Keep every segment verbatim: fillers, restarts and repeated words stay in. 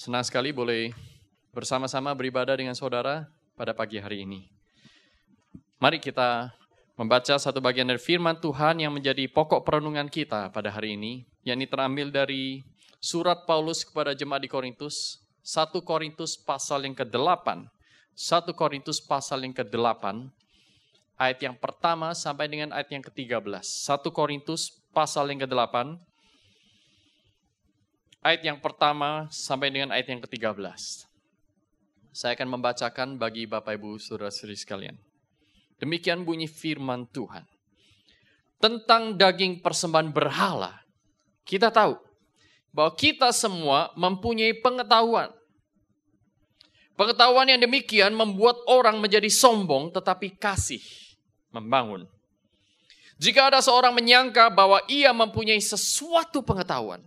Senang sekali boleh bersama-sama beribadah dengan saudara pada pagi hari ini. Mari kita membaca satu bagian dari firman Tuhan yang menjadi pokok perenungan kita pada hari ini, yakni terambil dari surat Paulus kepada jemaat di Korintus, satu Korintus pasal yang kedelapan, satu Korintus pasal yang kedelapan, ayat yang pertama sampai dengan ayat yang ketiga belas. satu Korintus pasal yang kedelapan, ayat yang pertama sampai dengan ayat yang ketiga belas. Saya akan membacakan bagi Bapak Ibu Saudara-saudari sekalian. Demikian bunyi firman Tuhan. Tentang daging persembahan berhala, kita tahu bahwa kita semua mempunyai pengetahuan. Pengetahuan yang demikian membuat orang menjadi sombong, tetapi kasih membangun. Jika ada seorang menyangka bahwa ia mempunyai sesuatu pengetahuan,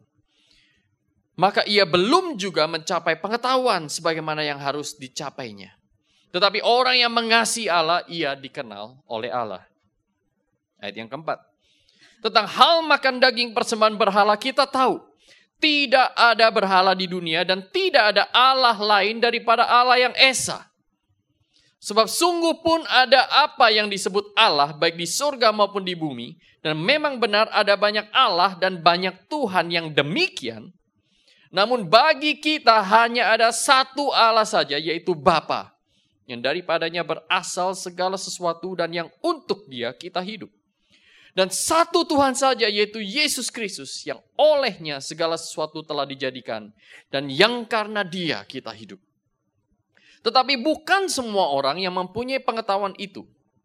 maka ia belum juga mencapai pengetahuan sebagaimana yang harus dicapainya. Tetapi orang yang mengasihi Allah, ia dikenal oleh Allah. Ayat yang keempat. Tentang hal makan daging persembahan berhala, kita tahu tidak ada berhala di dunia dan tidak ada Allah lain daripada Allah yang Esa. Sebab sungguh pun ada apa yang disebut Allah baik di surga maupun di bumi. Dan memang benar ada banyak Allah dan banyak Tuhan yang demikian. Namun bagi kita hanya ada satu Allah saja, yaitu Bapa, yang daripadanya berasal segala sesuatu dan yang untuk Dia kita hidup. Dan satu Tuhan saja, yaitu Yesus Kristus, yang olehnya segala sesuatu telah dijadikan dan yang karena Dia kita hidup. Tetapi bukan semua orang yang mempunyai pengetahuan itu.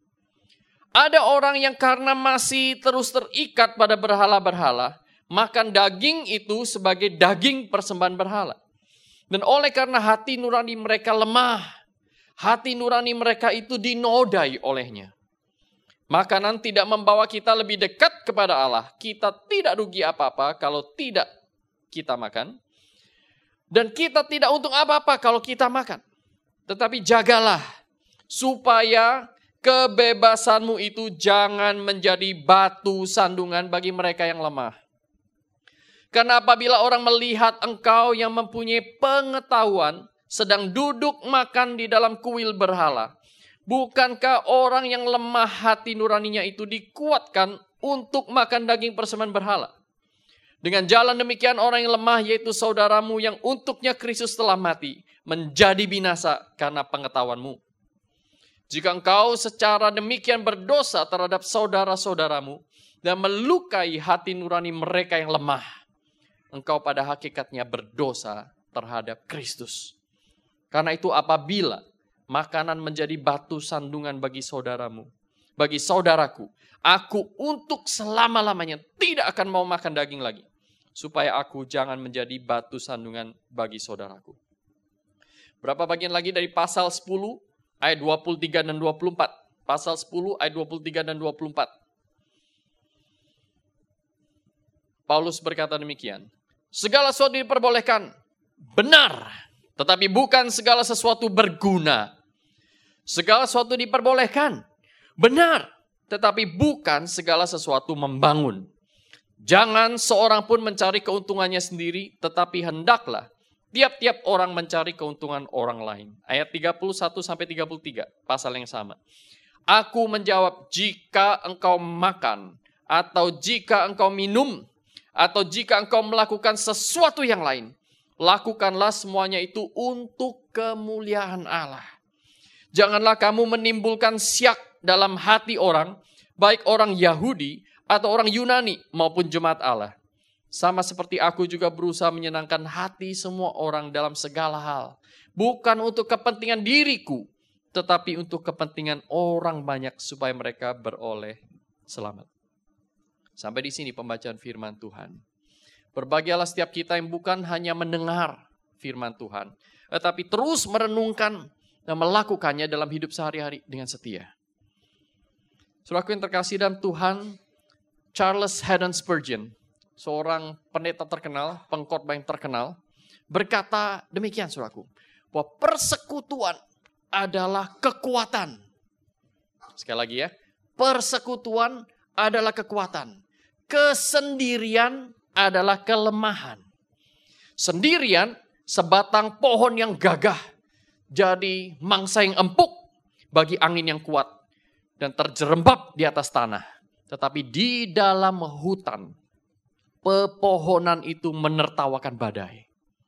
Ada orang yang karena masih terus terikat pada berhala-berhala, makan daging itu sebagai daging persembahan berhala. Dan oleh karena hati nurani mereka lemah, hati nurani mereka itu dinodai olehnya. Makanan tidak membawa kita lebih dekat kepada Allah. Kita tidak rugi apa-apa kalau tidak kita makan. Dan kita tidak untung apa-apa kalau kita makan. Tetapi jagalah supaya kebebasanmu itu jangan menjadi batu sandungan bagi mereka yang lemah. Karena apabila orang melihat engkau yang mempunyai pengetahuan sedang duduk makan di dalam kuil berhala, bukankah orang yang lemah hati nuraninya itu dikuatkan untuk makan daging persembahan berhala? Dengan jalan demikian orang yang lemah, yaitu saudaramu yang untuknya Kristus telah mati, menjadi binasa karena pengetahuanmu. Jika engkau secara demikian berdosa terhadap saudara-saudaramu dan melukai hati nurani mereka yang lemah, engkau pada hakikatnya berdosa terhadap Kristus. Karena itu apabila makanan menjadi batu sandungan bagi saudaramu, bagi saudaraku, aku untuk selama-lamanya tidak akan mau makan daging lagi. Supaya aku jangan menjadi batu sandungan bagi saudaraku. Berapa bagian lagi dari pasal sepuluh ayat dua puluh tiga dan dua puluh empat. Pasal sepuluh ayat dua puluh tiga dan dua puluh empat. Paulus berkata demikian. Segala sesuatu diperbolehkan, benar, tetapi bukan segala sesuatu berguna. Segala sesuatu diperbolehkan, benar, tetapi bukan segala sesuatu membangun. Jangan seorang pun mencari keuntungannya sendiri, tetapi hendaklah tiap-tiap orang mencari keuntungan orang lain. Ayat tiga puluh satu sampai tiga puluh tiga, pasal yang sama. Aku menjawab, jika engkau makan, atau jika engkau minum, atau jika engkau melakukan sesuatu yang lain, lakukanlah semuanya itu untuk kemuliaan Allah. Janganlah kamu menimbulkan syak dalam hati orang, baik orang Yahudi atau orang Yunani maupun jemaat Allah. Sama seperti aku juga berusaha menyenangkan hati semua orang dalam segala hal. Bukan untuk kepentingan diriku, tetapi untuk kepentingan orang banyak supaya mereka beroleh selamat. Sampai di sini pembacaan firman Tuhan. Berbahagialah setiap kita yang bukan hanya mendengar firman Tuhan, tetapi terus merenungkan dan melakukannya dalam hidup sehari-hari dengan setia. Saudaraku yang terkasih dalam Tuhan, Charles Haddon Spurgeon, seorang pendeta terkenal, pengkhotbah yang terkenal, berkata demikian saudaraku, bahwa persekutuan adalah kekuatan. Sekali lagi ya, persekutuan adalah kekuatan. Kesendirian adalah kelemahan. Sendirian sebatang pohon yang gagah jadi mangsa yang empuk bagi angin yang kuat dan terjerembab di atas tanah. Tetapi di dalam hutan, pepohonan itu menertawakan badai.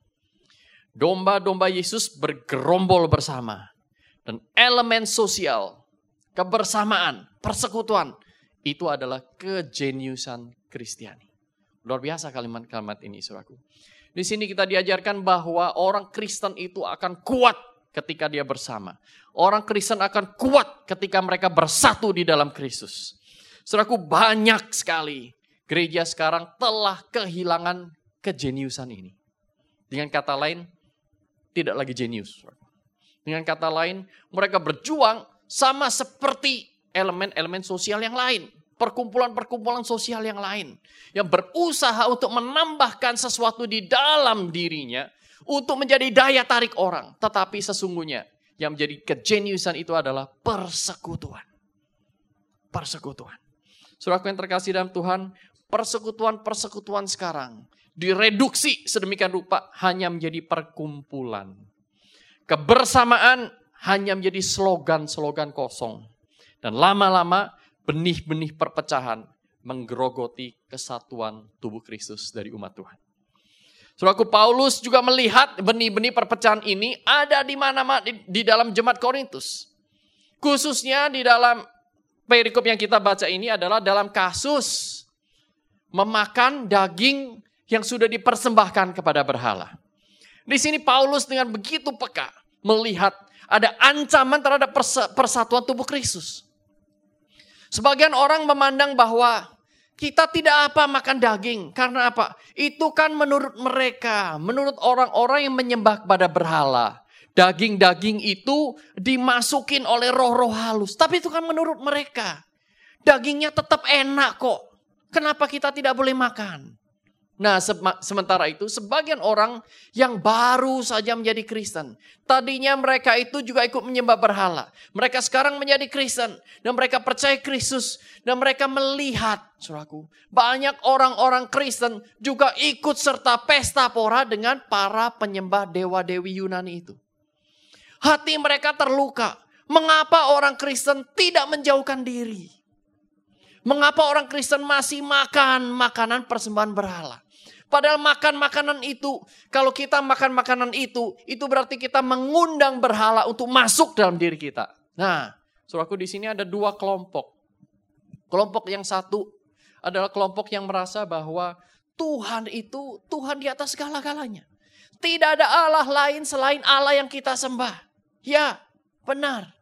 Domba-domba Yesus bergerombol bersama. Dan elemen sosial, kebersamaan, persekutuan, itu adalah kejeniusan Kristiani. Luar biasa kalimat-kalimat ini, saudaraku. Di sini kita diajarkan bahwa orang Kristen itu akan kuat ketika dia bersama. Orang Kristen akan kuat ketika mereka bersatu di dalam Kristus. Saudaraku, banyak sekali gereja sekarang telah kehilangan kejeniusan ini. Dengan kata lain, tidak lagi jenius. Dengan kata lain, mereka berjuang sama seperti elemen-elemen sosial yang lain. Perkumpulan-perkumpulan sosial yang lain. Yang berusaha untuk menambahkan sesuatu di dalam dirinya. Untuk menjadi daya tarik orang. Tetapi sesungguhnya yang menjadi kejeniusan itu adalah persekutuan. Persekutuan. Saudaraku yang terkasih dalam Tuhan, persekutuan-persekutuan sekarang direduksi sedemikian rupa hanya menjadi perkumpulan. Kebersamaan hanya menjadi slogan-slogan kosong. Dan lama-lama benih-benih perpecahan menggerogoti kesatuan tubuh Kristus dari umat Tuhan. Saudaraku, Paulus juga melihat benih-benih perpecahan ini ada di mana-mana di, di dalam jemaat Korintus. Khususnya di dalam perikop yang kita baca ini adalah dalam kasus memakan daging yang sudah dipersembahkan kepada berhala. Di sini Paulus dengan begitu peka melihat ada ancaman terhadap persatuan tubuh Kristus. Sebagian orang memandang bahwa kita tidak apa makan daging. Karena apa? Itu kan menurut mereka, menurut orang-orang yang menyembah kepada berhala. Daging-daging itu dimasukin oleh roh-roh halus. Tapi itu kan menurut mereka. Dagingnya tetap enak kok. Kenapa kita tidak boleh makan? Nah, sementara itu sebagian orang yang baru saja menjadi Kristen. Tadinya mereka itu juga ikut menyembah berhala. Mereka sekarang menjadi Kristen. Dan mereka percaya Kristus. Dan mereka melihat, saudaraku, banyak orang-orang Kristen juga ikut serta pesta pora dengan para penyembah dewa-dewi Yunani itu. Hati mereka terluka. Mengapa orang Kristen tidak menjauhkan diri? Mengapa orang Kristen masih makan makanan persembahan berhala? Padahal makan makanan itu, kalau kita makan makanan itu, itu berarti kita mengundang berhala untuk masuk dalam diri kita. Nah, saudaraku, di sini ada dua kelompok. Kelompok yang satu adalah kelompok yang merasa bahwa Tuhan itu Tuhan di atas segala-galanya. Tidak ada Allah lain selain Allah yang kita sembah. Ya, benar.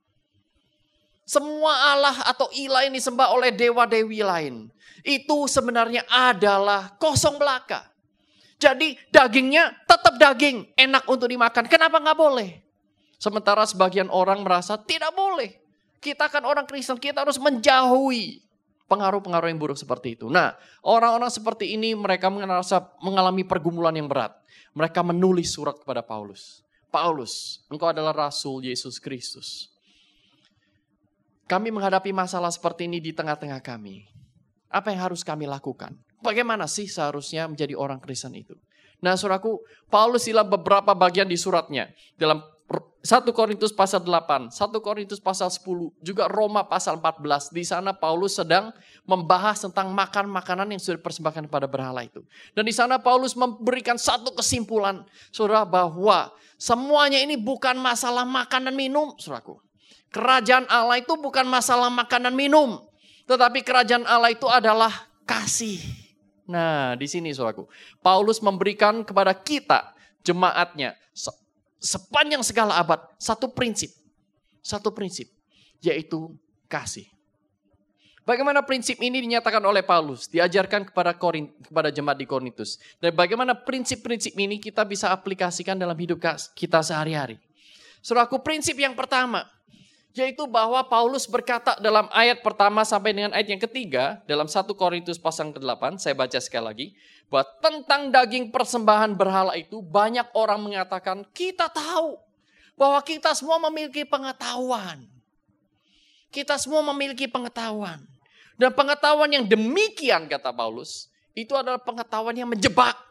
Semua Allah atau ilah yang disembah oleh dewa-dewi lain. Itu sebenarnya adalah kosong belaka. Jadi dagingnya tetap daging. Enak untuk dimakan. Kenapa gak boleh? Sementara sebagian orang merasa tidak boleh. Kita kan orang Kristen. Kita harus menjauhi pengaruh-pengaruh yang buruk seperti itu. Nah, orang-orang seperti ini mereka merasa mengalami pergumulan yang berat. Mereka menulis surat kepada Paulus. Paulus, engkau adalah Rasul Yesus Kristus. Kami menghadapi masalah seperti ini di tengah-tengah kami. Apa yang harus kami lakukan? Bagaimana sih seharusnya menjadi orang Kristen itu? Nah, saudaraku, Paulus dalam beberapa bagian di suratnya. Dalam satu Korintus pasal delapan, satu Korintus pasal sepuluh, juga Roma pasal empat belas. Di sana Paulus sedang membahas tentang makan makanan yang sudah dipersembahkan kepada berhala itu. Dan di sana Paulus memberikan satu kesimpulan, saudara, bahwa semuanya ini bukan masalah makan dan minum, saudaraku. Kerajaan Allah itu bukan masalah makanan minum. Tetapi kerajaan Allah itu adalah kasih. Nah, di sini saudaraku. Paulus memberikan kepada kita, jemaatnya, sepanjang segala abad, satu prinsip. Satu prinsip. Yaitu kasih. Bagaimana prinsip ini dinyatakan oleh Paulus. Diajarkan kepada Korin, kepada jemaat di Korintus. Dan bagaimana prinsip-prinsip ini kita bisa aplikasikan dalam hidup kita sehari-hari. Saudaraku, prinsip yang pertama. Yaitu bahwa Paulus berkata dalam ayat pertama sampai dengan ayat yang ketiga. Dalam satu Korintus pasal ke-delapan. Saya baca sekali lagi. Bahwa tentang daging persembahan berhala itu. Banyak orang mengatakan kita tahu. Bahwa kita semua memiliki pengetahuan. Kita semua memiliki pengetahuan. Dan pengetahuan yang demikian kata Paulus. Itu adalah pengetahuan yang menjebak.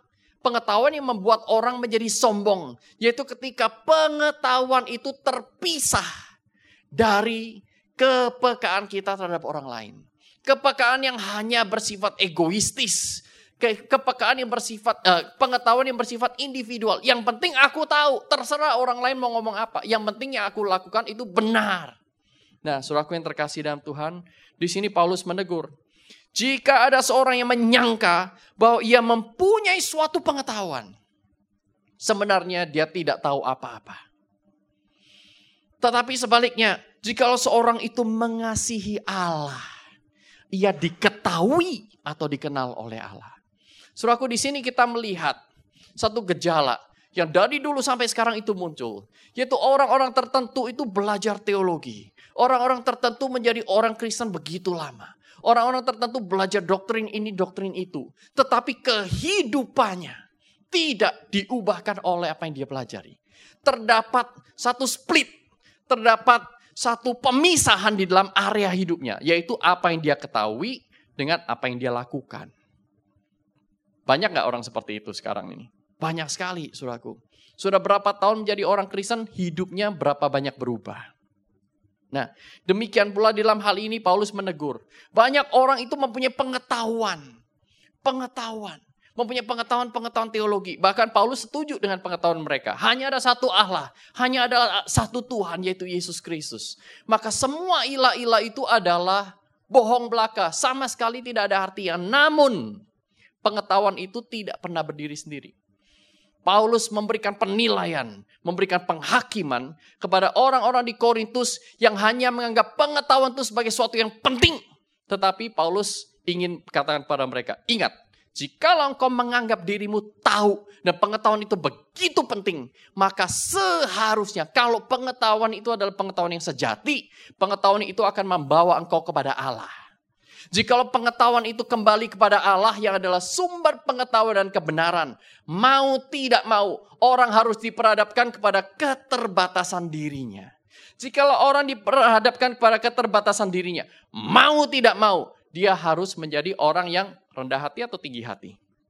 Pengetahuan yang membuat orang menjadi sombong. Yaitu ketika pengetahuan itu terpisah dari kepekaan kita terhadap orang lain. Kepekaan yang hanya bersifat egoistis. Ke- kepekaan yang bersifat, uh, pengetahuan yang bersifat individual. Yang penting aku tahu, terserah orang lain mau ngomong apa. Yang penting yang aku lakukan itu benar. Nah, saudaraku yang terkasih dalam Tuhan, di sini Paulus menegur. Jika ada seorang yang menyangka bahwa ia mempunyai suatu pengetahuan, sebenarnya dia tidak tahu apa-apa. Tetapi sebaliknya, jikalau seorang itu mengasihi Allah, ia diketahui atau dikenal oleh Allah. Saudaraku, di sini kita melihat satu gejala yang dari dulu sampai sekarang itu muncul. Yaitu orang-orang tertentu itu belajar teologi. Orang-orang tertentu menjadi orang Kristen begitu lama. Orang-orang tertentu belajar doktrin ini, doktrin itu. Tetapi kehidupannya tidak diubahkan oleh apa yang dia pelajari. Terdapat satu split. Terdapat satu pemisahan di dalam area hidupnya. Yaitu apa yang dia ketahui dengan apa yang dia lakukan. Banyak gak orang seperti itu sekarang ini? Banyak sekali, saudaraku. Sudah berapa tahun menjadi orang Kristen, hidupnya berapa banyak berubah. Nah, demikian pula dalam hal ini Paulus menegur. Banyak orang itu mempunyai pengetahuan. Pengetahuan. Mempunyai pengetahuan-pengetahuan teologi. Bahkan Paulus setuju dengan pengetahuan mereka. Hanya ada satu Allah. Hanya ada satu Tuhan, yaitu Yesus Kristus. Maka semua ilah-ilah itu adalah bohong belaka. Sama sekali tidak ada artinya. Namun, pengetahuan itu tidak pernah berdiri sendiri. Paulus memberikan penilaian, memberikan penghakiman kepada orang-orang di Korintus yang hanya menganggap pengetahuan itu sebagai sesuatu yang penting. Tetapi Paulus ingin katakan kepada mereka, ingat, jikalau engkau menganggap dirimu tahu dan pengetahuan itu begitu penting, maka seharusnya kalau pengetahuan itu adalah pengetahuan yang sejati, pengetahuan itu akan membawa engkau kepada Allah. Jikalau pengetahuan itu kembali kepada Allah yang adalah sumber pengetahuan dan kebenaran, mau tidak mau orang harus diperhadapkan kepada keterbatasan dirinya. Jikalau orang diperhadapkan kepada keterbatasan dirinya, mau tidak mau dia harus menjadi orang yang rendah hati atau tinggi hati?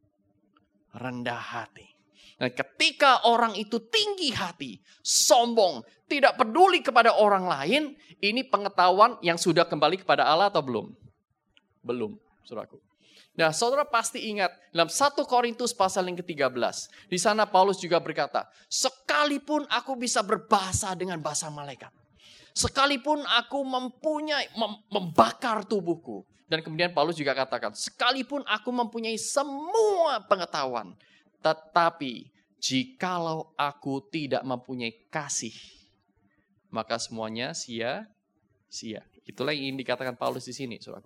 Rendah hati. Dan ketika orang itu tinggi hati, sombong, tidak peduli kepada orang lain, ini pengetahuan yang sudah kembali kepada Allah atau belum? Belum, saudaraku. Nah, saudara pasti ingat dalam satu Korintus pasal yang ketiga belas. Di sana Paulus juga berkata, sekalipun aku bisa berbahasa dengan bahasa malaikat. Sekalipun aku mempunyai, mem- membakar tubuhku. Dan kemudian Paulus juga katakan, sekalipun aku mempunyai semua pengetahuan. Tetapi jikalau aku tidak mempunyai kasih, maka semuanya sia-sia. Itulah yang ingin dikatakan Paulus di sini, saudaraku.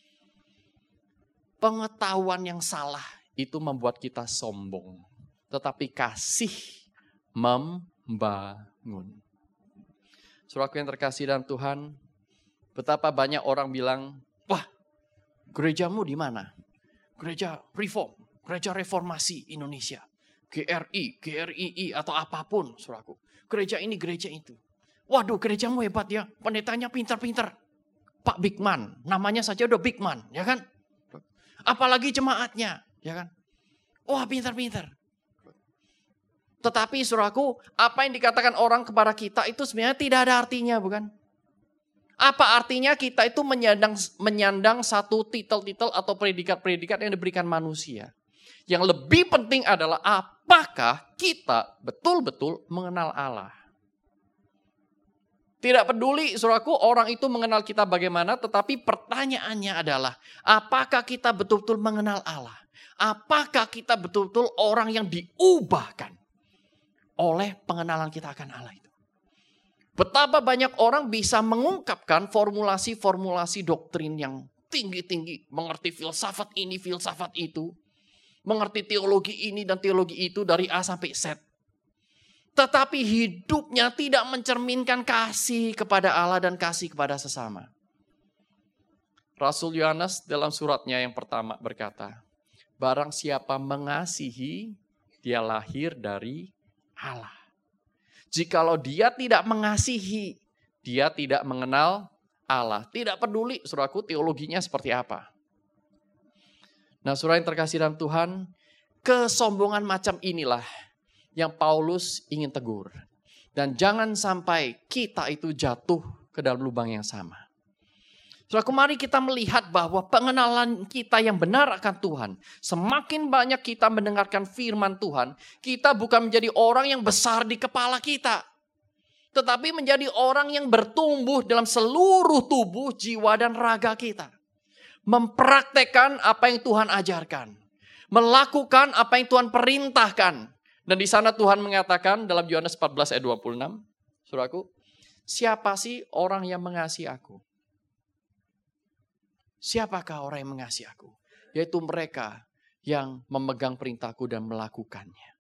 Pengetahuan yang salah itu membuat kita sombong. Tetapi kasih membangun. Saudaraku yang terkasih dalam Tuhan, betapa banyak orang bilang, wah, gerejamu di mana? Gereja Reform, Gereja Reformasi Indonesia, G R I, G R I I atau apapun, saudaraku. Gereja ini, gereja itu. Waduh, gerejamu hebat ya, pendetanya pintar-pintar. Pak Bigman, namanya saja udah Bigman, ya kan? Apalagi jemaatnya, ya kan? Wah, pintar-pintar. Tetapi saudaraku, apa yang dikatakan orang kepada kita itu sebenarnya tidak ada artinya, bukan? Apa artinya kita itu menyandang, menyandang satu titel-titel atau predikat-predikat yang diberikan manusia? Yang lebih penting adalah apakah kita betul-betul mengenal Allah? Tidak peduli, saudaraku, orang itu mengenal kita bagaimana, tetapi pertanyaannya adalah, apakah kita betul-betul mengenal Allah? Apakah kita betul-betul orang yang diubahkan oleh pengenalan kita akan Allah itu? Betapa banyak orang bisa mengungkapkan formulasi-formulasi doktrin yang tinggi-tinggi, mengerti filsafat ini, filsafat itu, mengerti teologi ini dan teologi itu dari A sampai Z. Tetapi hidupnya tidak mencerminkan kasih kepada Allah dan kasih kepada sesama. Rasul Yohanes dalam suratnya yang pertama berkata, barang siapa mengasihi, dia lahir dari Allah. Jikalau dia tidak mengasihi, dia tidak mengenal Allah. Tidak peduli, saudaraku, teologinya seperti apa. Nah, saudara yang terkasih dalam Tuhan, Kesombongan macam inilah yang Paulus ingin tegur. Dan jangan sampai kita itu jatuh ke dalam lubang yang sama. Saudaraku, mari kita melihat bahwa pengenalan kita yang benar akan Tuhan. Semakin banyak kita mendengarkan firman Tuhan, kita bukan menjadi orang yang besar di kepala kita. Tetapi menjadi orang yang bertumbuh dalam seluruh tubuh, jiwa, dan raga kita. Mempraktekkan apa yang Tuhan ajarkan. Melakukan apa yang Tuhan perintahkan. Dan di sana Tuhan mengatakan dalam Yohanes empat belas ayat dua puluh enam. Saudaraku, siapa sih orang yang mengasihi aku? Siapakah orang yang mengasihi aku? Yaitu mereka yang memegang perintahku dan melakukannya.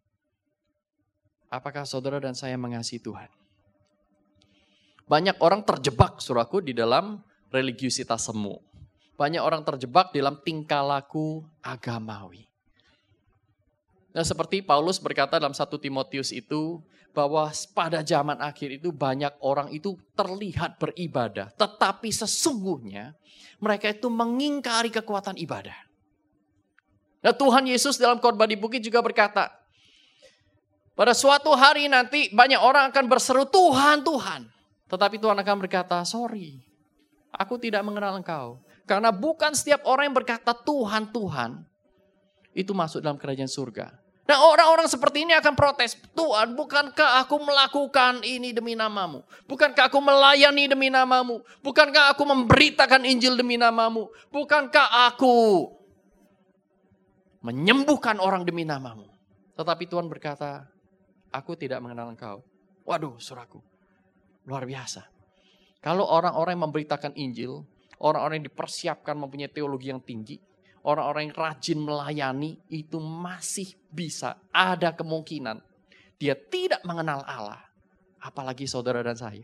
Apakah saudara dan saya mengasihi Tuhan? Banyak orang terjebak, saudaraku, di dalam religiusitas semu. Banyak orang terjebak dalam tingkah laku agamawi. Nah, seperti Paulus berkata dalam satu Timotius itu, bahwa pada zaman akhir itu banyak orang itu terlihat beribadah. Tetapi sesungguhnya mereka itu mengingkari kekuatan ibadah. Nah, Tuhan Yesus dalam khotbah di bukit juga berkata, pada suatu hari nanti banyak orang akan berseru, Tuhan, Tuhan. Tetapi Tuhan akan berkata, sorry, aku tidak mengenal engkau. Karena bukan setiap orang yang berkata Tuhan, Tuhan, itu masuk dalam kerajaan surga. Nah, orang-orang seperti ini akan protes. Tuhan, bukankah aku melakukan ini demi namamu? Bukankah aku melayani demi namamu? Bukankah aku memberitakan Injil demi namamu? Bukankah aku menyembuhkan orang demi namamu? Tetapi Tuhan berkata, aku tidak mengenal engkau. Waduh, saudaraku. Luar biasa. Kalau orang-orang yang memberitakan Injil, orang-orang yang dipersiapkan mempunyai teologi yang tinggi, orang-orang yang rajin melayani, itu masih bisa ada kemungkinan dia tidak mengenal Allah. Apalagi saudara dan saya.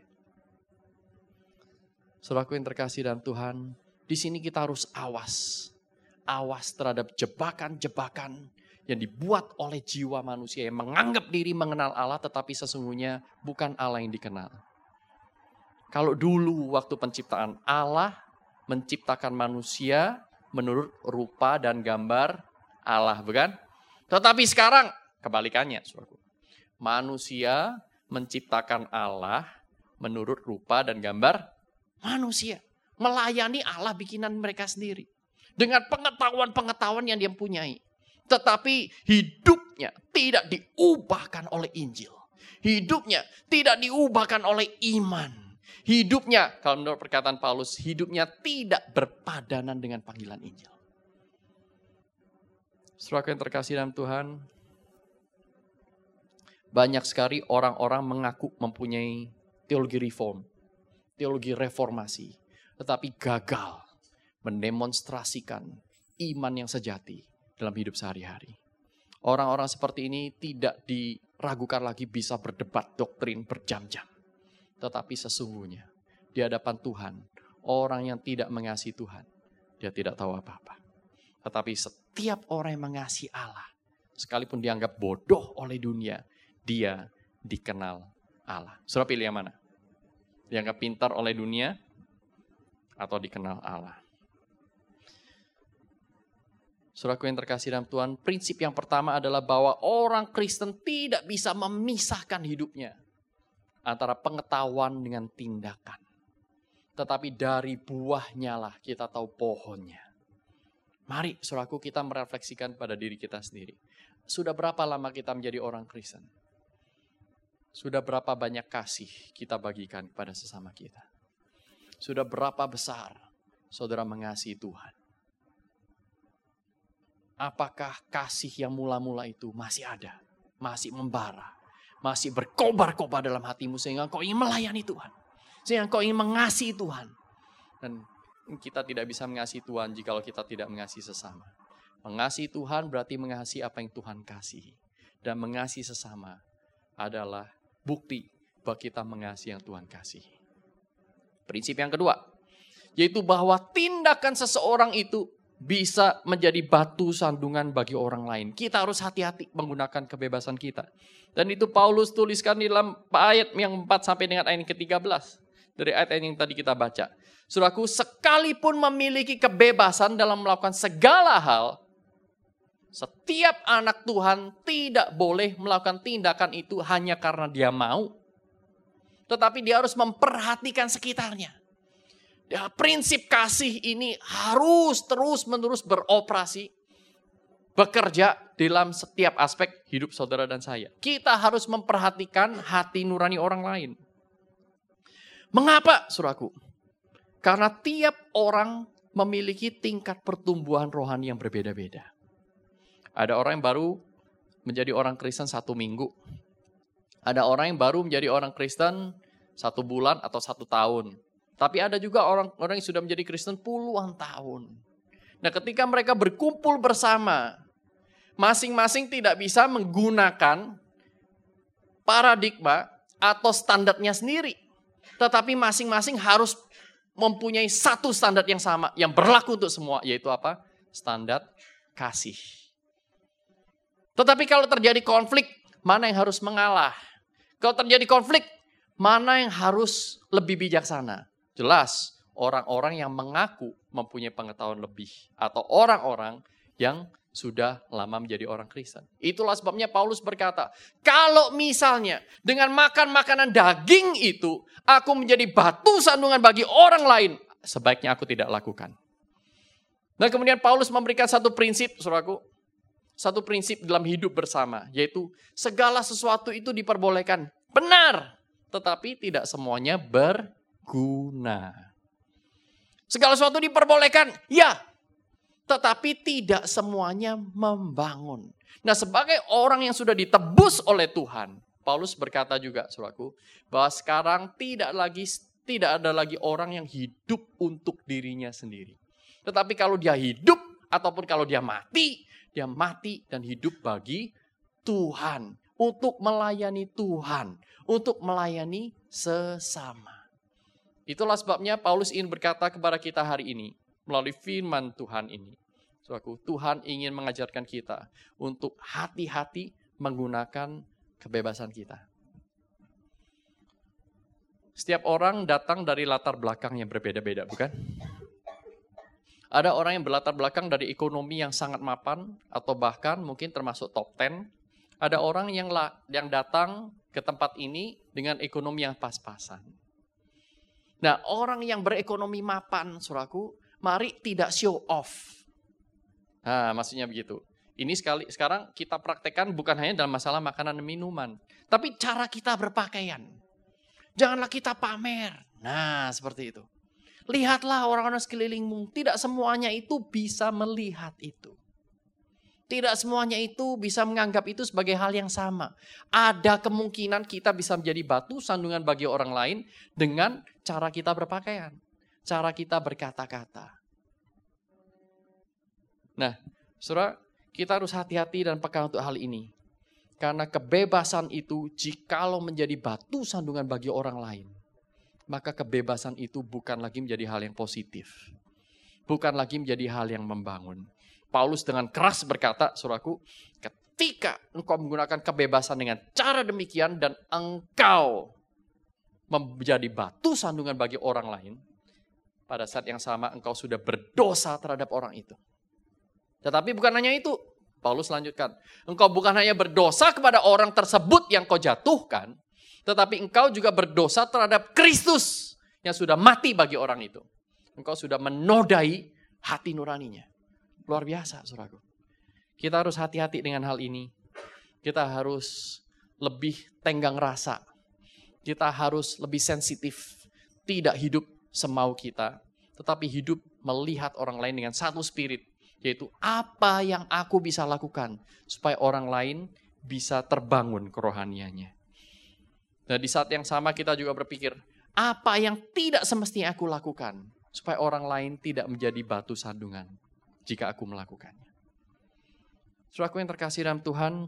Saudaraku yang terkasih dalam Tuhan, di sini kita harus awas. Awas terhadap jebakan-jebakan yang dibuat oleh jiwa manusia yang menganggap diri mengenal Allah, tetapi sesungguhnya bukan Allah yang dikenal. Kalau dulu waktu penciptaan, Allah menciptakan manusia menurut rupa dan gambar Allah, bukan? Tetapi sekarang kebalikannya, saudaraku. Manusia menciptakan Allah menurut rupa dan gambar manusia. Melayani Allah bikinan mereka sendiri. Dengan pengetahuan-pengetahuan yang dia punyai. Tetapi hidupnya tidak diubahkan oleh Injil. Hidupnya tidak diubahkan oleh iman. Hidupnya, kalau menurut perkataan Paulus, hidupnya tidak berpadanan dengan panggilan Injil. Saudara yang terkasih dalam Tuhan, banyak sekali orang-orang mengaku mempunyai teologi reform, teologi reformasi, tetapi gagal mendemonstrasikan iman yang sejati dalam hidup sehari-hari. Orang-orang seperti ini tidak diragukan lagi bisa berdebat doktrin berjam-jam. Tetapi sesungguhnya di hadapan Tuhan, orang yang tidak mengasihi Tuhan, dia tidak tahu apa-apa. Tetapi setiap orang yang mengasihi Allah, sekalipun dianggap bodoh oleh dunia, dia dikenal Allah. Saudara pilih yang mana? Dianggap pintar oleh dunia atau dikenal Allah? Saudaraku yang terkasih dalam Tuhan, prinsip yang pertama adalah bahwa orang Kristen tidak bisa memisahkan hidupnya antara pengetahuan dengan tindakan. Tetapi dari buahnya lah kita tahu pohonnya. Mari saudaraku kita merefleksikan pada diri kita sendiri. Sudah berapa lama kita menjadi orang Kristen? Sudah berapa banyak kasih kita bagikan kepada sesama kita? Sudah berapa besar saudara mengasihi Tuhan? Apakah kasih yang mula-mula itu masih ada? Masih membara? Masih berkobar-kobar dalam hatimu sehingga engkau ingin melayani Tuhan. Sehingga engkau ingin mengasihi Tuhan. Dan kita tidak bisa mengasihi Tuhan jika kita tidak mengasihi sesama. Mengasihi Tuhan berarti mengasihi apa yang Tuhan kasihi. Dan mengasihi sesama adalah bukti bahwa kita mengasihi yang Tuhan kasihi. Prinsip yang kedua, yaitu bahwa tindakan seseorang itu bisa menjadi batu sandungan bagi orang lain. Kita harus hati-hati menggunakan kebebasan kita. Dan itu Paulus tuliskan di dalam ayat yang empat sampai dengan ayat yang ketiga belas. Dari ayat yang tadi kita baca. Saudaraku, sekalipun memiliki kebebasan dalam melakukan segala hal, Setiap anak Tuhan tidak boleh melakukan tindakan itu hanya karena dia mau. Tetapi dia harus memperhatikan sekitarnya. Ya, prinsip kasih ini harus terus-menerus beroperasi. Bekerja dalam setiap aspek hidup saudara dan saya. Kita harus memperhatikan hati nurani orang lain. Mengapa, saudaraku? Karena tiap orang memiliki tingkat pertumbuhan rohani yang berbeda-beda. Ada orang yang baru menjadi orang Kristen satu minggu. Ada orang yang baru menjadi orang Kristen satu bulan atau satu tahun. Tapi ada juga orang-orang yang sudah menjadi Kristen puluhan tahun. Nah, ketika mereka berkumpul bersama, masing-masing tidak bisa menggunakan paradigma atau standarnya sendiri. Tetapi masing-masing harus mempunyai satu standar yang sama, yang berlaku untuk semua, yaitu apa? Standar kasih. Tetapi kalau terjadi konflik, mana yang harus mengalah? Kalau terjadi konflik, mana yang harus lebih bijaksana? Jelas, orang-orang yang mengaku mempunyai pengetahuan lebih. Atau orang-orang yang sudah lama menjadi orang Kristen. Itulah sebabnya Paulus berkata, kalau misalnya dengan makan makanan daging itu, aku menjadi batu sandungan bagi orang lain, sebaiknya aku tidak lakukan. Dan kemudian Paulus memberikan satu prinsip, saudaraku. Satu prinsip dalam hidup bersama, yaitu segala sesuatu itu diperbolehkan. Benar, tetapi tidak semuanya berguna. Segala sesuatu diperbolehkan, ya, tetapi tidak semuanya membangun. Nah, sebagai orang yang sudah ditebus oleh Tuhan, Paulus berkata juga, saudaraku, bahwa sekarang tidak lagi tidak ada lagi orang yang hidup untuk dirinya sendiri. Tetapi kalau dia hidup ataupun kalau dia mati, dia mati dan hidup bagi Tuhan, untuk melayani Tuhan, untuk melayani sesama. Itulah sebabnya Paulus ingin berkata kepada kita hari ini, melalui firman Tuhan ini. Saudaraku, Tuhan ingin mengajarkan kita untuk hati-hati menggunakan kebebasan kita. Setiap orang datang dari latar belakang yang berbeda-beda, bukan? Ada orang yang berlatar belakang dari ekonomi yang sangat mapan, atau bahkan mungkin termasuk top sepuluh. Ada orang yang la, yang datang ke tempat ini dengan ekonomi yang pas-pasan. Nah, orang yang berekonomi mapan, saudaraku, mari tidak show off. Nah, maksudnya begitu. Ini sekali sekarang kita praktekkan bukan hanya dalam masalah makanan dan minuman, tapi cara kita berpakaian. Janganlah kita pamer. Nah, seperti itu. Lihatlah orang-orang sekelilingmu. Tidak semuanya itu bisa melihat itu. Tidak semuanya itu bisa menganggap itu sebagai hal yang sama. Ada kemungkinan kita bisa menjadi batu sandungan bagi orang lain dengan cara kita berpakaian. Cara kita berkata-kata. Nah, saudara, kita harus hati-hati dan peka untuk hal ini. Karena kebebasan itu jikalau menjadi batu sandungan bagi orang lain, maka kebebasan itu bukan lagi menjadi hal yang positif. Bukan lagi menjadi hal yang membangun. Paulus dengan keras berkata, saudaraku, ketika engkau menggunakan kebebasan dengan cara demikian dan engkau menjadi batu sandungan bagi orang lain, pada saat yang sama engkau sudah berdosa terhadap orang itu. Tetapi bukan hanya itu. Paulus lanjutkan, engkau bukan hanya berdosa kepada orang tersebut yang kau jatuhkan, tetapi engkau juga berdosa terhadap Kristus yang sudah mati bagi orang itu. Engkau sudah menodai hati nuraninya. Luar biasa, saudaraku. Kita harus hati-hati dengan hal ini. Kita harus lebih tenggang rasa. Kita harus lebih sensitif. Tidak hidup semau kita, tetapi hidup melihat orang lain dengan satu spirit. Yaitu apa yang aku bisa lakukan supaya orang lain bisa terbangun kerohaniannya. Nah, di saat yang sama kita juga berpikir, apa yang tidak semestinya aku lakukan supaya orang lain tidak menjadi batu sandungan jika aku melakukannya. Saudaraku yang terkasih dalam Tuhan,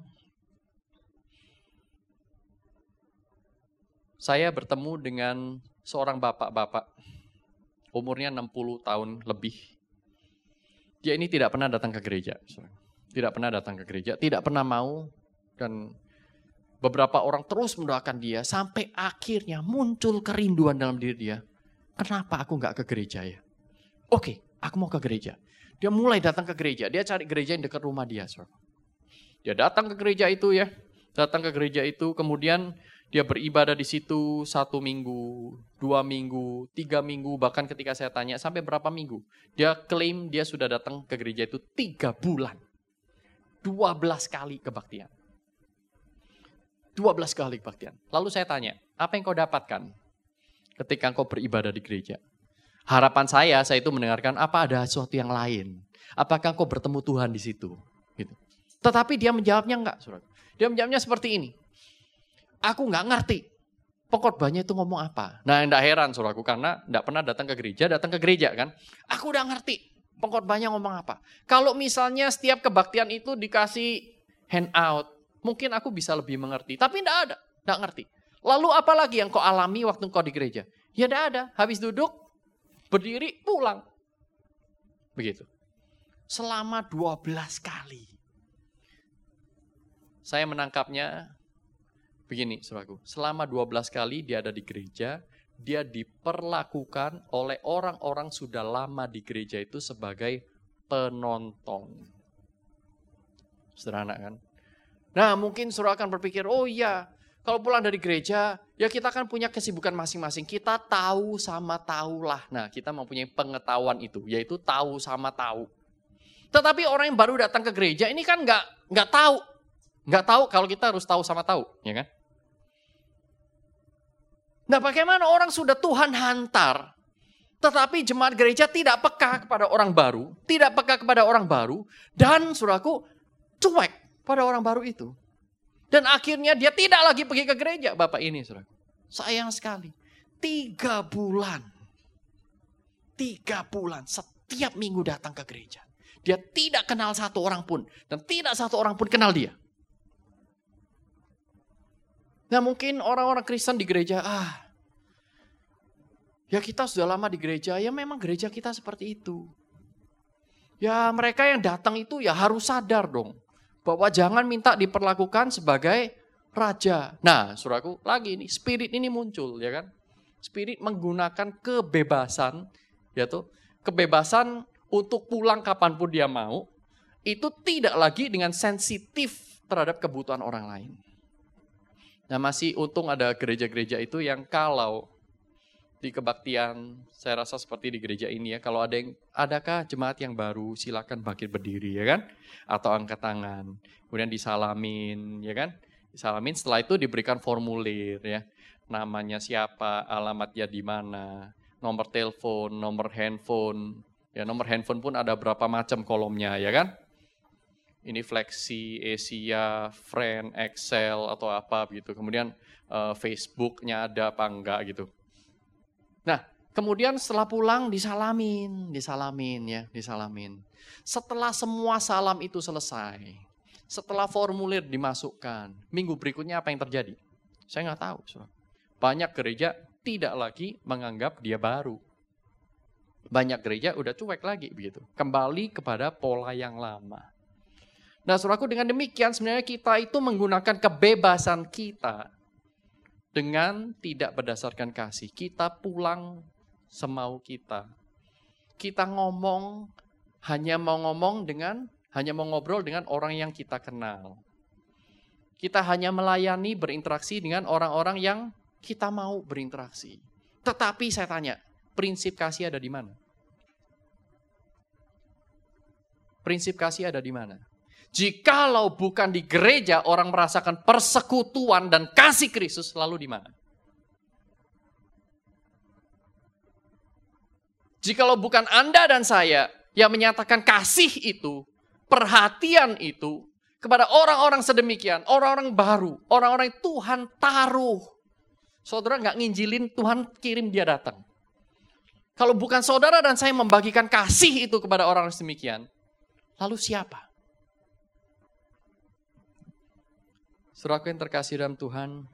saya bertemu dengan seorang bapak-bapak, umurnya enam puluh tahun lebih. Dia ini tidak pernah datang ke gereja. Tidak pernah datang ke gereja, tidak pernah mau. Dan beberapa orang terus mendoakan dia sampai akhirnya muncul kerinduan dalam diri dia. Kenapa aku gak ke gereja ya? Oke, aku mau ke gereja. Dia mulai datang ke gereja. Dia cari gereja yang dekat rumah dia. Saudara. Dia datang ke gereja itu ya. Datang ke gereja itu. Kemudian dia beribadah di situ satu minggu, dua minggu, tiga minggu. Bahkan ketika saya tanya sampai berapa minggu. Dia klaim dia sudah datang ke gereja itu tiga bulan. dua belas kali kebaktian. dua belas kali kebaktian. Lalu saya tanya, apa yang kau dapatkan ketika kau beribadah di gereja? Harapan saya, saya itu mendengarkan apa ada sesuatu yang lain. Apakah kau bertemu Tuhan di situ? Gitu. Tetapi dia menjawabnya enggak, saudara. Dia menjawabnya seperti ini. Aku enggak ngerti pengkhotbahnya itu ngomong apa. Nah, enggak heran saudaraku karena enggak pernah datang ke gereja, datang ke gereja kan. Aku udah ngerti pengkhotbahnya ngomong apa. Kalau misalnya setiap kebaktian itu dikasih handout, mungkin aku bisa lebih mengerti. Tapi enggak ada, enggak ngerti. Lalu apa lagi yang kau alami waktu kau di gereja? Ya enggak ada, habis duduk, berdiri, pulang. Begitu. Selama dua belas kali. Saya menangkapnya begini, saudaraku. Selama dua belas kali dia ada di gereja, dia diperlakukan oleh orang-orang sudah lama di gereja itu sebagai penonton. Sederhana kan? Nah, mungkin saudara akan berpikir, oh iya, kalau pulang dari gereja, ya kita kan punya kesibukan masing-masing. Kita tahu sama tahulah. Nah, kita mempunyai pengetahuan itu, yaitu tahu sama tahu. Tetapi orang yang baru datang ke gereja ini kan nggak nggak tahu, nggak tahu kalau kita harus tahu sama tahu, ya kan? Nah, bagaimana orang sudah Tuhan hantar, tetapi jemaat gereja tidak peka kepada orang baru, tidak peka kepada orang baru, dan saudaraku cuek pada orang baru itu. Dan akhirnya dia tidak lagi pergi ke gereja. Bapak ini, saudara. Sayang sekali. Tiga bulan. Tiga bulan. Setiap minggu datang ke gereja. Dia tidak kenal satu orang pun. Dan tidak satu orang pun kenal dia. Nah, mungkin orang-orang Kristen di gereja, ah, ya kita sudah lama di gereja. Ya memang gereja kita seperti itu. Ya mereka yang datang itu ya harus sadar dong. Bahwa jangan minta diperlakukan sebagai raja. Nah, saudaraku, lagi ini spirit ini muncul, ya kan? Spirit menggunakan kebebasan, yaitu kebebasan untuk pulang kapanpun dia mau, itu tidak lagi dengan sensitif terhadap kebutuhan orang lain. Nah, masih untung ada gereja-gereja itu yang kalau di kebaktian, saya rasa seperti di gereja ini ya, kalau ada yang, adakah jemaat yang baru, silakan bangkit berdiri ya kan, atau angkat tangan, kemudian disalamin ya kan, disalamin, setelah itu diberikan formulir ya, namanya siapa, alamatnya di mana, nomor telepon, nomor handphone, ya nomor handphone pun ada berapa macam kolomnya ya kan, ini Flexi, Asia, Friend, Excel atau apa gitu, kemudian uh, Facebooknya ada apa enggak gitu. Nah, kemudian setelah pulang disalamin, disalamin ya, disalamin. Setelah semua salam itu selesai, setelah formulir dimasukkan, minggu berikutnya apa yang terjadi? Saya nggak tahu. Saudara. Banyak gereja tidak lagi menganggap dia baru. Banyak gereja udah cuek lagi begitu, kembali kepada pola yang lama. Nah, saudaraku, dengan demikian sebenarnya kita itu menggunakan kebebasan kita. Dengan tidak berdasarkan kasih, kita pulang semau kita. Kita ngomong, hanya mau ngomong dengan, hanya mau ngobrol dengan orang yang kita kenal. Kita hanya melayani, berinteraksi dengan orang-orang yang kita mau berinteraksi. Tetapi saya tanya, prinsip kasih ada di mana? Prinsip kasih ada di mana? Jikalau bukan di gereja orang merasakan persekutuan dan kasih Kristus, lalu di mana? Jikalau bukan Anda dan saya yang menyatakan kasih itu, perhatian itu kepada orang-orang sedemikian, orang-orang baru, orang-orang yang Tuhan taruh. Saudara nggak nginjilin, Tuhan kirim dia datang. Kalau bukan saudara dan saya membagikan kasih itu kepada orang sedemikian, lalu siapa? Saudaraku yang terkasih dalam Tuhan,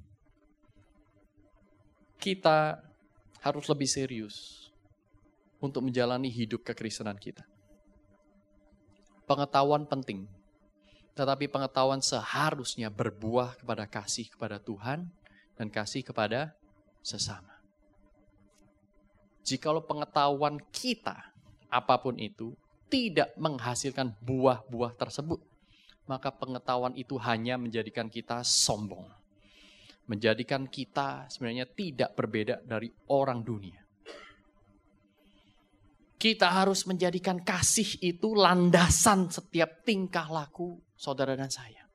kita harus lebih serius untuk menjalani hidup kekristenan kita. Pengetahuan penting, tetapi pengetahuan seharusnya berbuah kepada kasih kepada Tuhan dan kasih kepada sesama. Jikalau pengetahuan kita, apapun itu, tidak menghasilkan buah-buah tersebut, maka pengetahuan itu hanya menjadikan kita sombong. Menjadikan kita sebenarnya tidak berbeda dari orang dunia. Kita harus menjadikan kasih itu landasan setiap tingkah laku saudara dan saya.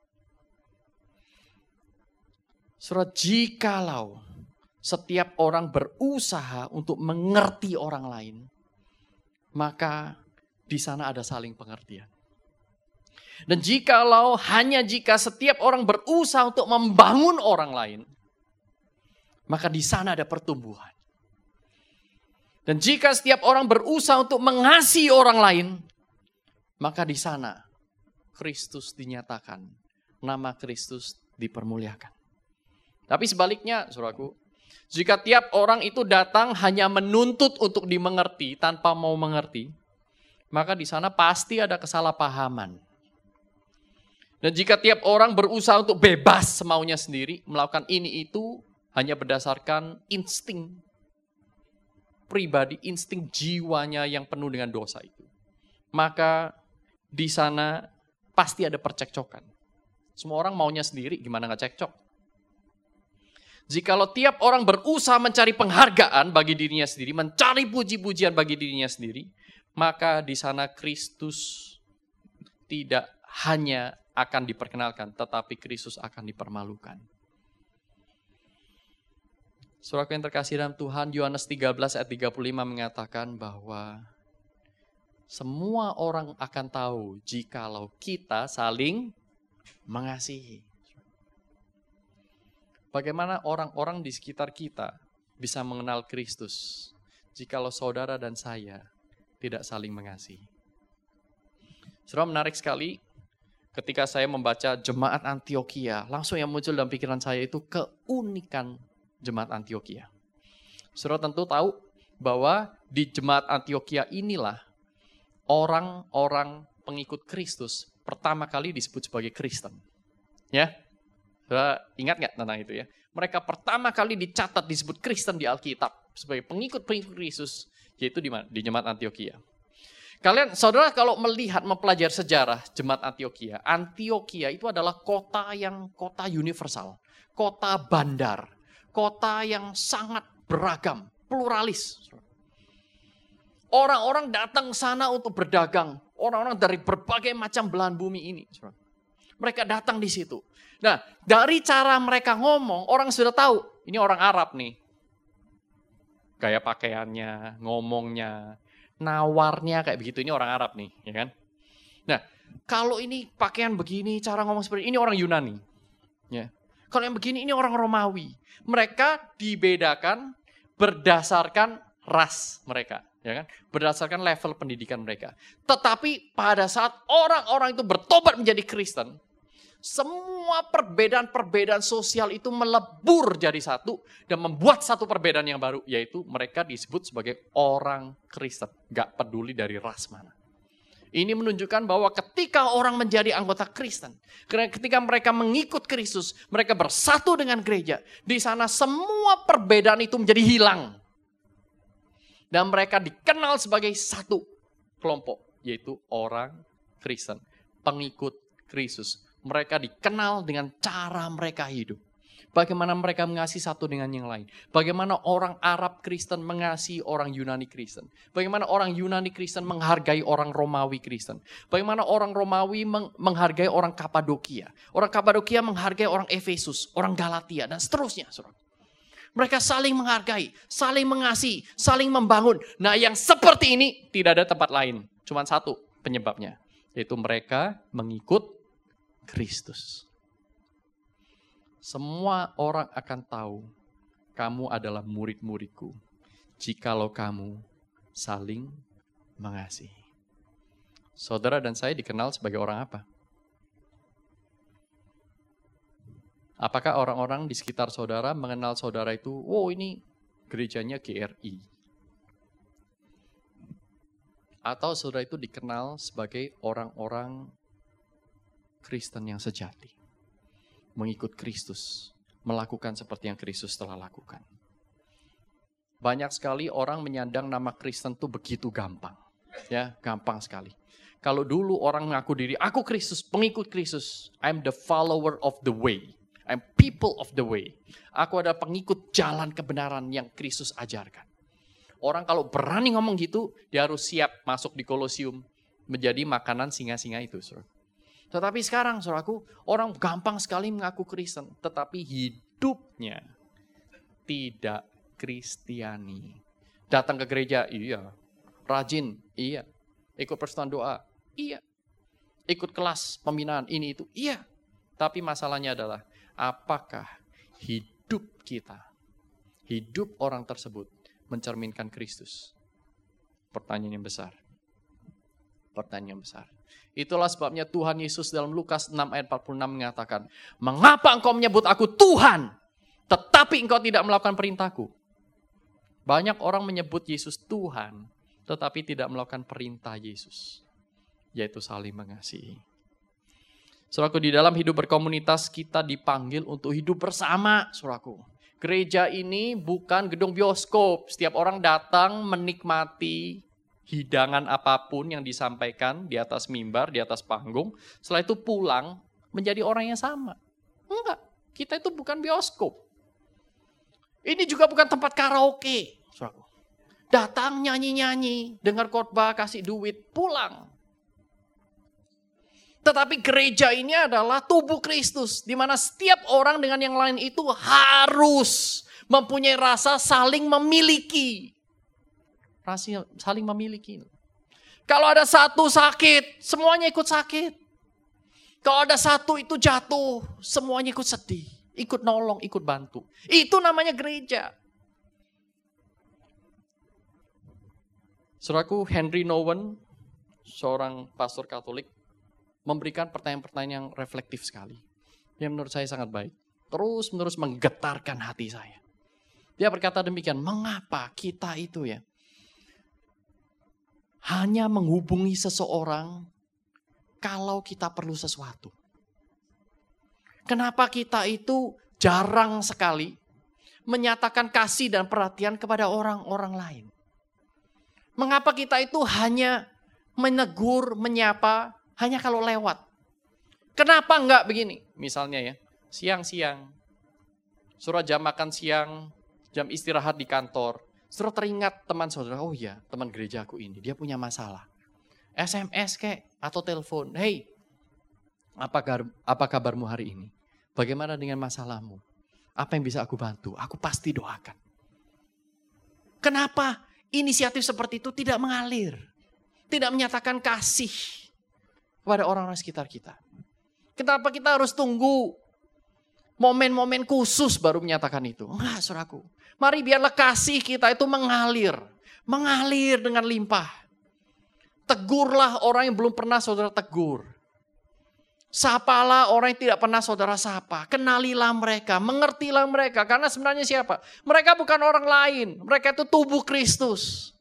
Saudara, jikalau setiap orang berusaha untuk mengerti orang lain, maka di sana ada saling pengertian. Dan jikalau hanya jika setiap orang berusaha untuk membangun orang lain, maka di sana ada pertumbuhan. Dan jika setiap orang berusaha untuk mengasihi orang lain, maka di sana Kristus dinyatakan, nama Kristus dipermuliakan. Tapi sebaliknya, saudaraku, jika tiap orang itu datang hanya menuntut untuk dimengerti tanpa mau mengerti, maka di sana pasti ada kesalahpahaman. Dan jika tiap orang berusaha untuk bebas semaunya sendiri, melakukan ini itu hanya berdasarkan insting pribadi, insting jiwanya yang penuh dengan dosa itu, maka di sana pasti ada percekcokan. Semua orang maunya sendiri, gimana gak cekcok? Jikalau tiap orang berusaha mencari penghargaan bagi dirinya sendiri, mencari puji-pujian bagi dirinya sendiri, maka di sana Kristus tidak hanya akan diperkenalkan, tetapi Kristus akan dipermalukan. Saudaraku yang terkasih dalam Tuhan, Yohanes tiga belas ayat tiga puluh lima mengatakan bahwa semua orang akan tahu jikalau kita saling mengasihi. Bagaimana orang-orang di sekitar kita bisa mengenal Kristus jikalau saudara dan saya tidak saling mengasihi? Saudara, menarik sekali ketika saya membaca Jemaat Antiokhia, langsung yang muncul dalam pikiran saya itu keunikan Jemaat Antiokhia. Saudara tentu tahu bahwa di Jemaat Antiokhia inilah orang-orang pengikut Kristus pertama kali disebut sebagai Kristen. Ya, saudara ingat nggak tentang itu ya? Mereka pertama kali dicatat disebut Kristen di Alkitab sebagai pengikut-pengikut Kristus, yaitu di mana? Di Jemaat Antiokhia. Kalian, saudara, kalau melihat, mempelajari sejarah Jemaat Antiokhia, Antiokhia itu adalah kota yang kota universal, kota bandar, kota yang sangat beragam, pluralis. Orang-orang datang sana untuk berdagang, orang-orang dari berbagai macam belahan bumi ini. Mereka datang di situ. Nah, dari cara mereka ngomong, orang sudah tahu, ini orang Arab nih. Gaya pakaiannya, ngomongnya, nawarnya kayak begitu, ini orang Arab nih, ya kan? Nah, kalau ini pakaian begini, cara ngomong seperti ini, ini orang Yunani. Ya. Kalau yang begini, ini orang Romawi. Mereka dibedakan berdasarkan ras mereka, ya kan? Berdasarkan level pendidikan mereka. Tetapi pada saat orang-orang itu bertobat menjadi Kristen, semua perbedaan-perbedaan sosial itu melebur jadi satu dan membuat satu perbedaan yang baru, yaitu mereka disebut sebagai orang Kristen, gak peduli dari ras mana. Ini menunjukkan bahwa ketika orang menjadi anggota Kristen, ketika mereka mengikut Kristus, mereka bersatu dengan gereja, di sana semua perbedaan itu menjadi hilang. Dan mereka dikenal sebagai satu kelompok, yaitu orang Kristen, pengikut Kristus. Mereka dikenal dengan cara mereka hidup. Bagaimana mereka mengasihi satu dengan yang lain. Bagaimana orang Arab Kristen mengasihi orang Yunani Kristen. Bagaimana orang Yunani Kristen menghargai orang Romawi Kristen. Bagaimana orang Romawi meng- menghargai orang Kapadokia. Orang Kapadokia menghargai orang Efesus, orang Galatia, dan seterusnya. Saudara. Mereka saling menghargai, saling mengasihi, saling membangun. Nah, yang seperti ini tidak ada tempat lain. Cuma satu penyebabnya, yaitu mereka mengikut Kristus. Semua orang akan tahu kamu adalah murid-muridku jikalau kamu saling mengasihi. Saudara dan saya dikenal sebagai orang apa? Apakah orang-orang di sekitar saudara mengenal saudara itu, wow ini gerejanya G R I? Atau saudara itu dikenal sebagai orang-orang Kristen yang sejati? Mengikut Kristus, melakukan seperti yang Kristus telah lakukan. Banyak sekali orang menyandang nama Kristen itu begitu gampang. Ya, gampang sekali. Kalau dulu orang mengaku diri, aku Kristus, pengikut Kristus. I'm the follower of the way. I'm people of the way. Aku adalah pengikut jalan kebenaran yang Kristus ajarkan. Orang kalau berani ngomong gitu, dia harus siap masuk di Kolosium menjadi makanan singa-singa itu. Saudara. Tetapi sekarang, saudaraku, orang gampang sekali mengaku Kristen, tetapi hidupnya tidak Kristiani. Datang ke gereja, iya. Rajin, iya. Ikut persekutuan doa, iya. Ikut kelas pembinaan ini itu, iya. Tapi masalahnya adalah, apakah hidup kita, hidup orang tersebut mencerminkan Kristus? Pertanyaan yang besar. Pertanyaan yang besar. Itulah sebabnya Tuhan Yesus dalam Lukas enam ayat empat puluh enam mengatakan, mengapa engkau menyebut aku Tuhan, tetapi engkau tidak melakukan perintahku? Banyak orang menyebut Yesus Tuhan, tetapi tidak melakukan perintah Yesus, yaitu saling mengasihi. Saudaraku, di dalam hidup berkomunitas kita dipanggil untuk hidup bersama, saudaraku. Gereja ini bukan gedung bioskop. Setiap orang datang menikmati hidangan apapun yang disampaikan di atas mimbar, di atas panggung. Setelah itu pulang menjadi orang yang sama. Enggak, kita itu bukan bioskop. Ini juga bukan tempat karaoke, saudaraku. Datang nyanyi-nyanyi, dengar khotbah, kasih duit, pulang. Tetapi gereja ini adalah tubuh Kristus, di mana setiap orang dengan yang lain itu harus mempunyai rasa saling memiliki. Rasa saling memiliki. Kalau ada satu sakit, semuanya ikut sakit. Kalau ada satu itu jatuh, semuanya ikut sedih, ikut nolong, ikut bantu. Itu namanya gereja. Saudaraku, Henry Nouwen, seorang pastor Katolik, memberikan pertanyaan-pertanyaan yang reflektif sekali. Yang menurut saya sangat baik. Terus-menerus menggetarkan hati saya. Dia berkata demikian, mengapa kita itu ya hanya menghubungi seseorang kalau kita perlu sesuatu? Kenapa kita itu jarang sekali menyatakan kasih dan perhatian kepada orang-orang lain? Mengapa kita itu hanya menegur, menyapa, hanya kalau lewat? Kenapa enggak begini? Misalnya ya, siang-siang, surat jam makan siang, jam istirahat di kantor, surat teringat teman saudara, oh iya teman gerejaku ini, dia punya masalah. S M S kek, atau telepon, hey, apa, apa kabarmu hari ini? Bagaimana dengan masalahmu? Apa yang bisa aku bantu? Aku pasti doakan. Kenapa inisiatif seperti itu tidak mengalir? Tidak menyatakan kasih kepada orang-orang sekitar kita. Kenapa kita harus tunggu momen-momen khusus baru menyatakan itu? Enggak, saudaraku. Mari biarlah kasih kita itu mengalir. Mengalir dengan limpah. Tegurlah orang yang belum pernah saudara tegur. Sapalah orang yang tidak pernah saudara sapa. Kenalilah mereka, mengertilah mereka. Karena sebenarnya siapa? Mereka bukan orang lain. Mereka itu tubuh Kristus.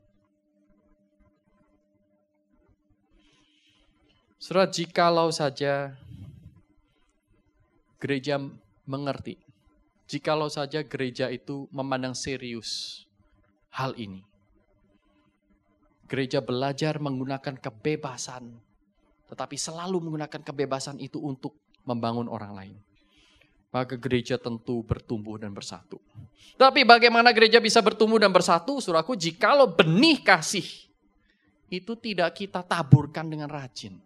Saudara, jikalau saja gereja mengerti, jikalau saja gereja itu memandang serius hal ini, gereja belajar menggunakan kebebasan, tetapi selalu menggunakan kebebasan itu untuk membangun orang lain, maka gereja tentu bertumbuh dan bersatu. Tapi bagaimana gereja bisa bertumbuh dan bersatu, saudaraku, jikalau benih kasih itu tidak kita taburkan dengan rajin.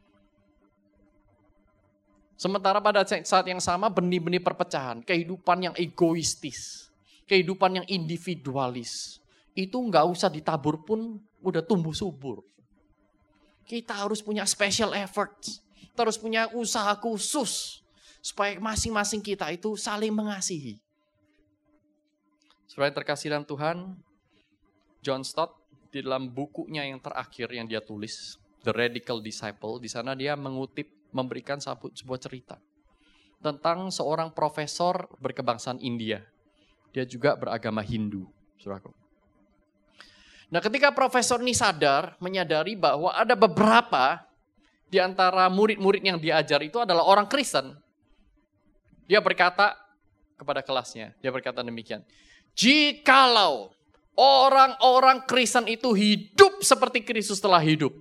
Sementara pada saat yang sama benih-benih perpecahan, kehidupan yang egoistis, kehidupan yang individualis, itu nggak usah ditabur pun udah tumbuh subur. Kita harus punya special efforts, kita harus punya usaha khusus supaya masing-masing kita itu saling mengasihi. Saudara yang terkasih dalam Tuhan, John Stott di dalam bukunya yang terakhir yang dia tulis, The Radical Disciple, di sana dia mengutip, memberikan sebuah cerita tentang seorang profesor berkebangsaan India. Dia juga beragama Hindu, saudaraku. Nah, ketika profesor ini sadar, menyadari bahwa ada beberapa di antara murid-murid yang diajar itu adalah orang Kristen, dia berkata kepada kelasnya, dia berkata demikian, jikalau Orang-orang Kristen itu hidup seperti Kristus telah hidup.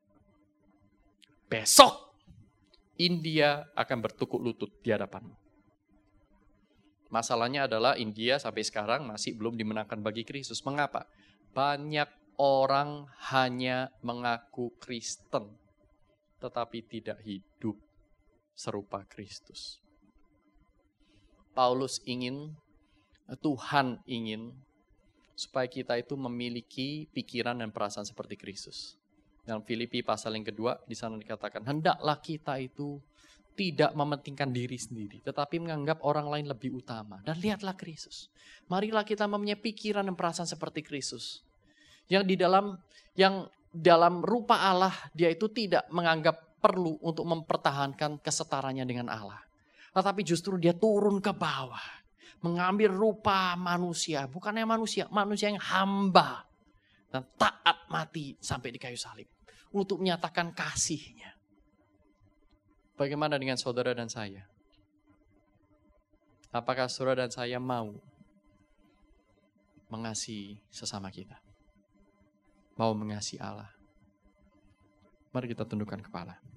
Besok India akan bertukuk lutut di hadapanmu. Masalahnya adalah India sampai sekarang masih belum dimenangkan bagi Kristus. Mengapa? Banyak orang hanya mengaku Kristen, tetapi tidak hidup serupa Kristus. Paulus ingin, Tuhan ingin, supaya kita itu memiliki pikiran dan perasaan seperti Kristus. Dalam Filipi pasal yang kedua, di sana dikatakan, hendaklah kita itu tidak mementingkan diri sendiri, tetapi menganggap orang lain lebih utama. Dan lihatlah Kristus. Marilah kita mempunyai pikiran dan perasaan seperti Kristus. Yang di dalam yang dalam rupa Allah, dia itu tidak menganggap perlu untuk mempertahankan kesetaranya dengan Allah. Tetapi justru dia turun ke bawah. Mengambil rupa manusia, bukannya manusia, manusia yang hamba. Dan taat mati sampai di kayu salib. Untuk menyatakan kasihnya. Bagaimana dengan saudara dan saya? Apakah saudara dan saya mau mengasihi sesama kita? Mau mengasihi Allah? Mari kita tundukkan kepala.